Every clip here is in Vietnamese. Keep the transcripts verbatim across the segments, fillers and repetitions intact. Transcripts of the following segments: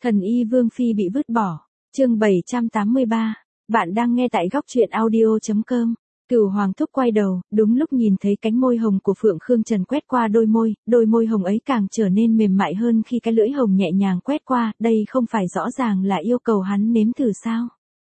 Thần y Vương Phi bị vứt bỏ. Chương bảy trăm tám mươi ba. Bạn đang nghe tại góc truyện audio chấm com. Cửu Hoàng thúc quay đầu, đúng lúc nhìn thấy cánh môi hồng của Phượng Khương Trần quét qua đôi môi, đôi môi hồng ấy càng trở nên mềm mại hơn khi cái lưỡi hồng nhẹ nhàng quét qua, đây không phải rõ ràng là yêu cầu hắn nếm thử sao?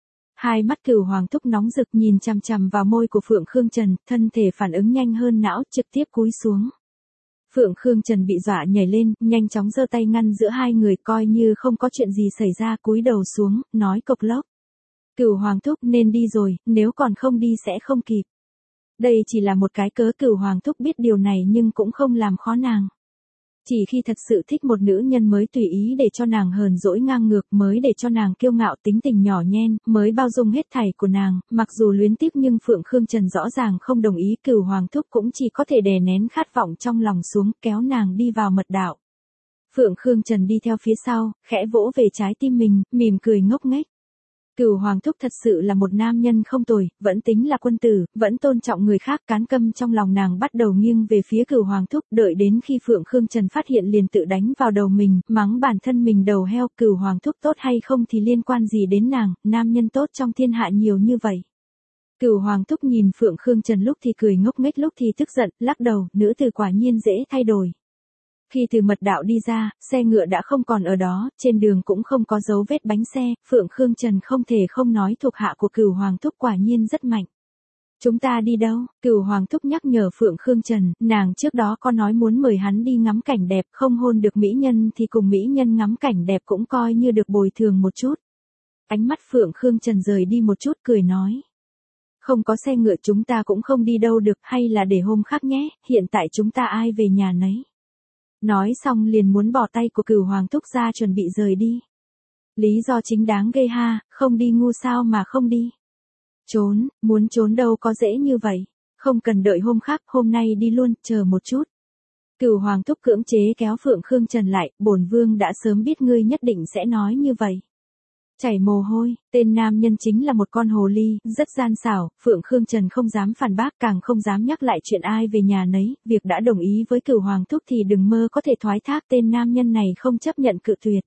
Hai mắt Cửu Hoàng thúc nóng rực nhìn chằm chằm vào môi của Phượng Khương Trần, thân thể phản ứng nhanh hơn não, trực tiếp cúi xuống. Phượng Khương Trần bị dọa nhảy lên, nhanh chóng giơ tay ngăn giữa hai người, coi như không có chuyện gì xảy ra, cúi đầu xuống, nói cộc lốc. Cửu Hoàng thúc nên đi rồi, nếu còn không đi sẽ không kịp. Đây chỉ là một cái cớ, Cửu Hoàng thúc biết điều này nhưng cũng không làm khó nàng. Chỉ khi thật sự thích một nữ nhân mới tùy ý để cho nàng hờn dỗi ngang ngược, mới để cho nàng kiêu ngạo tính tình nhỏ nhen, mới bao dung hết thảy của nàng, mặc dù luyến tiếc nhưng Phượng Khương Trần rõ ràng không đồng ý, Cửu Hoàng thúc cũng chỉ có thể đè nén khát vọng trong lòng xuống, kéo nàng đi vào mật đạo. Phượng Khương Trần đi theo phía sau, khẽ vỗ về trái tim mình, mỉm cười ngốc nghếch. Cửu Hoàng thúc thật sự là một nam nhân không tồi, vẫn tính là quân tử, vẫn tôn trọng người khác, cán câm trong lòng nàng bắt đầu nghiêng về phía Cửu Hoàng thúc, đợi đến khi Phượng Khương Trần phát hiện liền tự đánh vào đầu mình, mắng bản thân mình đầu heo, Cửu Hoàng thúc tốt hay không thì liên quan gì đến nàng, nam nhân tốt trong thiên hạ nhiều như vậy. Cửu Hoàng thúc nhìn Phượng Khương Trần lúc thì cười ngốc nghếch lúc thì tức giận, lắc đầu, nữ tử quả nhiên dễ thay đổi. Khi từ mật đạo đi ra, xe ngựa đã không còn ở đó, trên đường cũng không có dấu vết bánh xe, Phượng Khương Trần không thể không nói thuộc hạ của Cửu Hoàng thúc quả nhiên rất mạnh. Chúng ta đi đâu? Cửu Hoàng thúc nhắc nhở Phượng Khương Trần, nàng trước đó có nói muốn mời hắn đi ngắm cảnh đẹp, không hôn được mỹ nhân thì cùng mỹ nhân ngắm cảnh đẹp cũng coi như được bồi thường một chút. Ánh mắt Phượng Khương Trần rời đi một chút, cười nói. Không có xe ngựa chúng ta cũng không đi đâu được, hay là để hôm khác nhé, hiện tại chúng ta ai về nhà nấy. Nói xong liền muốn bỏ tay của Cửu Hoàng thúc ra chuẩn bị rời đi. Lý do chính đáng ghê ha, không đi ngu sao mà không đi. Trốn, muốn trốn đâu có dễ như vậy. Không cần đợi hôm khác, hôm nay đi luôn, chờ một chút. Cửu Hoàng thúc cưỡng chế kéo Phượng Khương Trần lại, bổn vương đã sớm biết ngươi nhất định sẽ nói như vậy. Chảy mồ hôi, tên nam nhân chính là một con hồ ly, rất gian xảo, Phượng Khương Trần không dám phản bác, càng không dám nhắc lại chuyện ai về nhà nấy, việc đã đồng ý với Cửu Hoàng thúc thì đừng mơ có thể thoái thác, tên nam nhân này không chấp nhận cự tuyệt.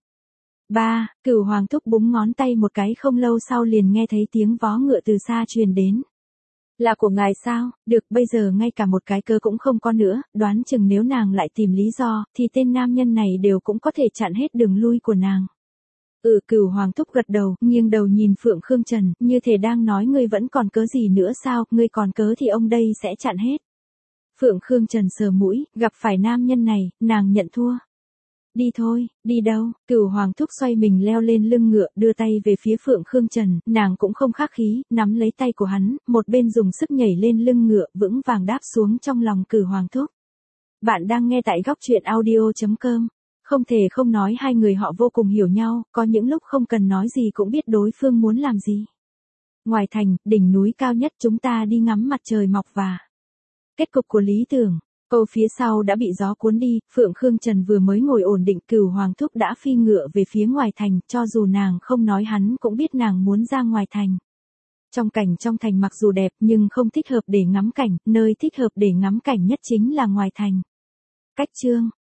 Ba, Cửu Hoàng thúc búng ngón tay một cái, không lâu sau liền nghe thấy tiếng vó ngựa từ xa truyền đến. Là của ngài sao? Được, bây giờ ngay cả một cái cơ cũng không có nữa, đoán chừng nếu nàng lại tìm lý do, thì tên nam nhân này đều cũng có thể chặn hết đường lui của nàng. Ừ, Cửu Hoàng thúc gật đầu, nghiêng đầu nhìn Phượng Khương Trần, như thể đang nói ngươi vẫn còn cớ gì nữa sao, ngươi còn cớ thì ông đây sẽ chặn hết. Phượng Khương Trần sờ mũi, gặp phải nam nhân này, nàng nhận thua. Đi thôi, đi đâu? Cửu Hoàng thúc xoay mình leo lên lưng ngựa, đưa tay về phía Phượng Khương Trần, nàng cũng không khách khí, nắm lấy tay của hắn, một bên dùng sức nhảy lên lưng ngựa, vững vàng đáp xuống trong lòng Cửu Hoàng thúc. Bạn đang nghe tại góc truyện audio chấm com. Không thể không nói hai người họ vô cùng hiểu nhau, có những lúc không cần nói gì cũng biết đối phương muốn làm gì. Ngoài thành, đỉnh núi cao nhất, chúng ta đi ngắm mặt trời mọc và kết cục của lý tưởng. Câu phía sau đã bị gió cuốn đi, Phượng Khương Trần vừa mới ngồi ổn định, Cửu Hoàng thúc đã phi ngựa về phía ngoài thành, cho dù nàng không nói hắn cũng biết nàng muốn ra ngoài thành. Trong cảnh trong thành mặc dù đẹp nhưng không thích hợp để ngắm cảnh, nơi thích hợp để ngắm cảnh nhất chính là ngoài thành. Cách chương